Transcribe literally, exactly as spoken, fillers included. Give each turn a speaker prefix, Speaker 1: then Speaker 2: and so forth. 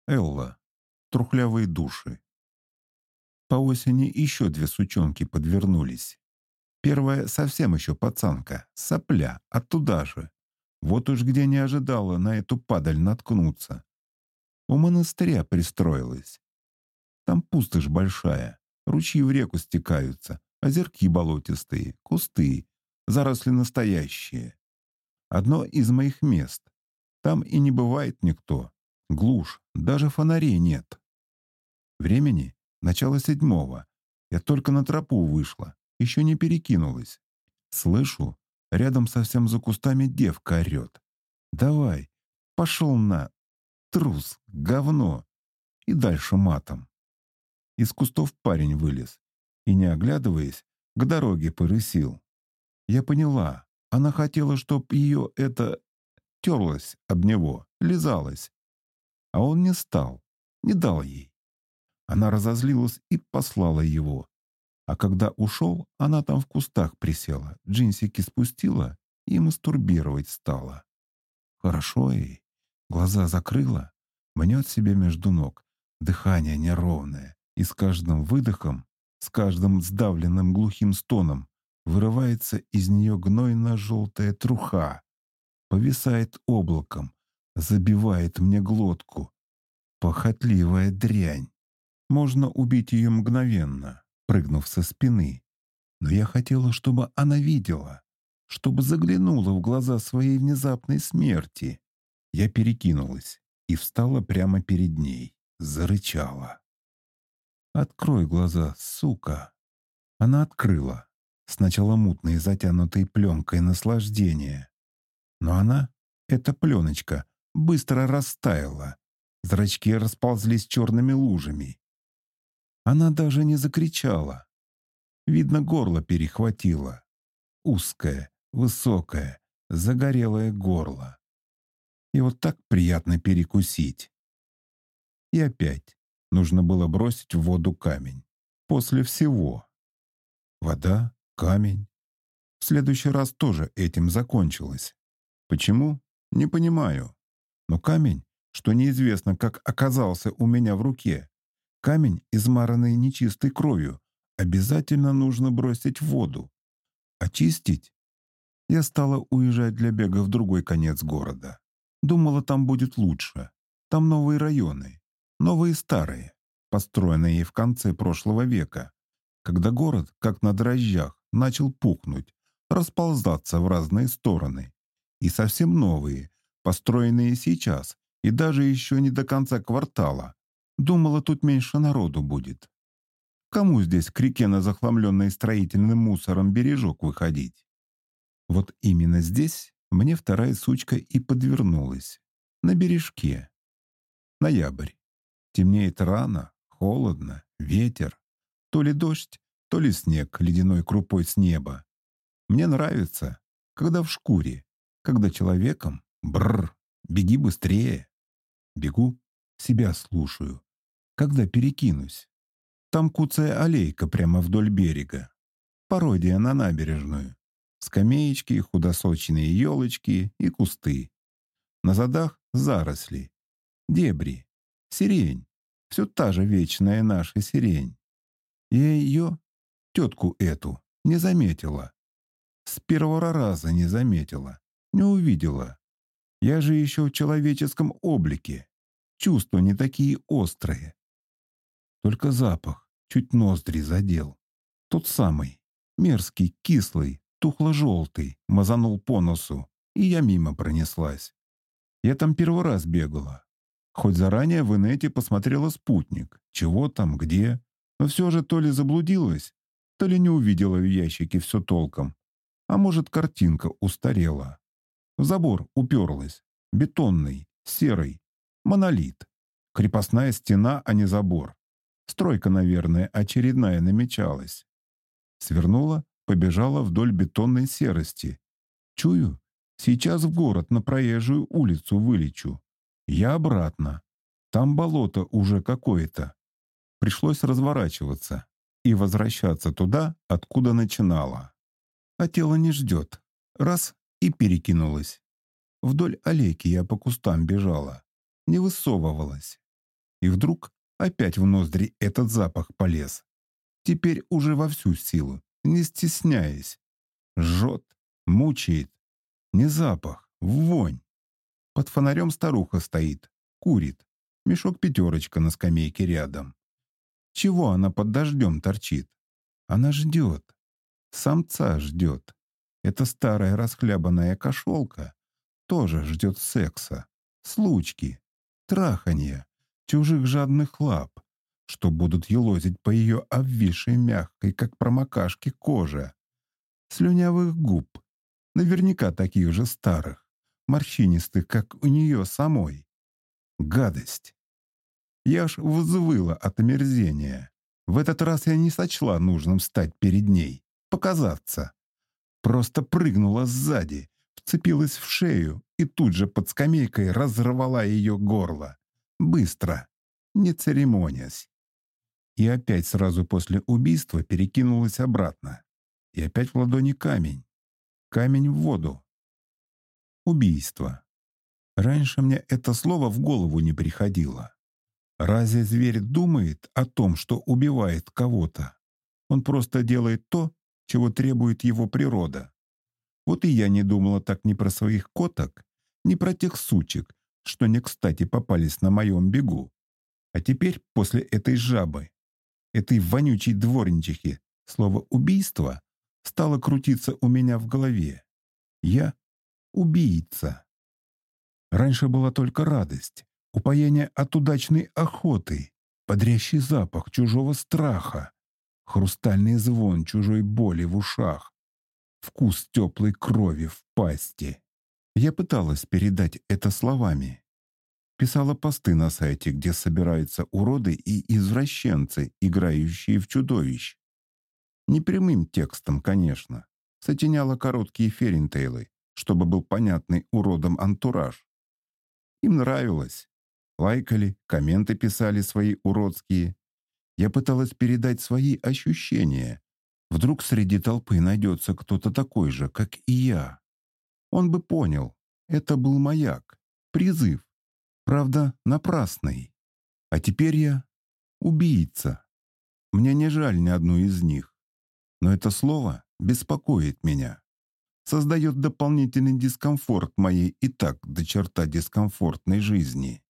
Speaker 1: Элла. Трухлявые души. По осени еще две сучонки подвернулись. Первая совсем еще пацанка, сопля, оттуда же. Вот уж где не ожидала на эту падаль наткнуться. У монастыря пристроилась. Там пустошь большая, ручьи в реку стекаются, озерки болотистые, кусты, заросли настоящие. Одно из моих мест. Там и не бывает никто. Глушь, даже фонарей нет. Времени начало седьмого. Я только на тропу вышла, еще не перекинулась. Слышу, рядом совсем за кустами девка орет. «Давай, пошел на, трус, говно!» И дальше матом. Из кустов парень вылез и, не оглядываясь, к дороге порысил. Я поняла, она хотела, чтоб ее это терлась об него, лизалась. А он не стал, не дал ей. Она разозлилась и послала его. А когда ушел, она там в кустах присела, джинсики спустила и мастурбировать стала. Хорошо ей. Глаза закрыла, мнет себе между ног, дыхание неровное, и с каждым выдохом, с каждым сдавленным глухим стоном вырывается из нее гнойно-желтая труха, повисает облаком, забивает мне глотку. Похотливая дрянь. Можно убить ее мгновенно, прыгнув со спины. Но я хотела, чтобы она видела, чтобы заглянула в глаза своей внезапной смерти. Я перекинулась и встала прямо перед ней, зарычала. «Открой глаза, сука!» Она открыла. Сначала мутные, затянутые пленкой наслаждения. Но она, эта пленочка, быстро растаяла. Зрачки расползлись черными лужами. Она даже не закричала. Видно, горло перехватило. Узкое, высокое, загорелое горло. И вот так приятно перекусить. И опять нужно было бросить в воду камень. После всего. Вода, камень. В следующий раз тоже этим закончилось. Почему? Не понимаю. Но камень, что неизвестно, как оказался у меня в руке, камень, измаранный нечистой кровью, обязательно нужно бросить в воду. Очистить? Я стала уезжать для бега в другой конец города. Думала, там будет лучше. Там новые районы. Новые старые, построенные в конце прошлого века, когда город, как на дрожжах, начал пухнуть, расползаться в разные стороны. И совсем новые, построенные сейчас, и даже еще не до конца квартала. Думала, тут меньше народу будет. Кому здесь к реке на захламленный строительным мусором бережок выходить? Вот именно здесь мне вторая сучка и подвернулась. На бережке. Ноябрь. Темнеет рано, холодно, ветер. То ли дождь, то ли снег ледяной крупой с неба. Мне нравится, когда в шкуре, когда человеком, бррр, беги быстрее. Бегу, себя слушаю. Когда перекинусь. Там куцая аллейка прямо вдоль берега. Пародия на набережную. Скамеечки, худосочные елочки и кусты. На задах заросли. Дебри. Сирень. Все та же вечная наша сирень. Я ее, тетку эту, не заметила. С первого раза не заметила. Не увидела. Я же еще в человеческом облике. Чувства не такие острые. Только запах чуть ноздри задел. Тот самый, мерзкий, кислый, тухло-желтый, мазанул по носу, и я мимо пронеслась. Я там первый раз бегала. Хоть заранее в инете посмотрела спутник, чего там, где, но все же то ли заблудилась, то ли не увидела в ящике все толком, а может, картинка устарела. В забор уперлась, бетонный, серый, монолит. Крепостная стена, а не забор. Стройка, наверное, очередная намечалась. Свернула, побежала вдоль бетонной серости. Чую, сейчас в город на проезжую улицу вылечу. Я обратно. Там болото уже какое-то. Пришлось разворачиваться и возвращаться туда, откуда начинала. А тело не ждет. Раз — и перекинулась. Вдоль аллейки я по кустам бежала. Не высовывалась. И вдруг опять в ноздри этот запах полез. Теперь уже во всю силу, не стесняясь. Жжет, мучает. Не запах, вонь. Под фонарем старуха стоит, курит. Мешок пятерочка на скамейке рядом. Чего она под дождем торчит? Она ждет. Самца ждет. Эта старая расхлябанная кошелка тоже ждет секса, случки, траханья, чужих жадных лап, что будут елозить по ее обвисшей мягкой, как промокашки, коже, слюнявых губ, наверняка таких же старых, морщинистых, как у нее самой. Гадость. Я аж взвыла от омерзения. В этот раз я не сочла нужным стать перед ней, показаться. Просто прыгнула сзади, вцепилась в шею и тут же под скамейкой разорвала ее горло. Быстро, не церемонясь. И опять сразу после убийства перекинулась обратно. И опять в ладони камень. Камень в воду. Убийство. Раньше мне это слово в голову не приходило. Разве зверь думает о том, что убивает кого-то? Он просто делает то, чего требует его природа. Вот и я не думала так ни про своих коток, ни про тех сучек, что не кстати попались на моем бегу. А теперь, после этой жабы, этой вонючей дворничихи, слово «убийство» стало крутиться у меня в голове. Я убийца. Раньше была только радость, упоение от удачной охоты, бодрящий запах чужого страха, хрустальный звон чужой боли в ушах, вкус теплой крови в пасти. Я пыталась передать это словами. Писала посты на сайте, где собираются уроды и извращенцы, играющие в чудовищ. Не прямым текстом, конечно. Сочиняла короткие ферентейлы, чтобы был понятный уродам антураж. Им нравилось. Лайкали, комменты писали свои уродские. Я пыталась передать свои ощущения. Вдруг среди толпы найдется кто-то такой же, как и я. Он бы понял. Это был маяк, призыв. Правда, напрасный. А теперь я убийца. Мне не жаль ни одну из них. Но это слово беспокоит меня. Создает дополнительный дискомфорт моей и так до черта дискомфортной жизни.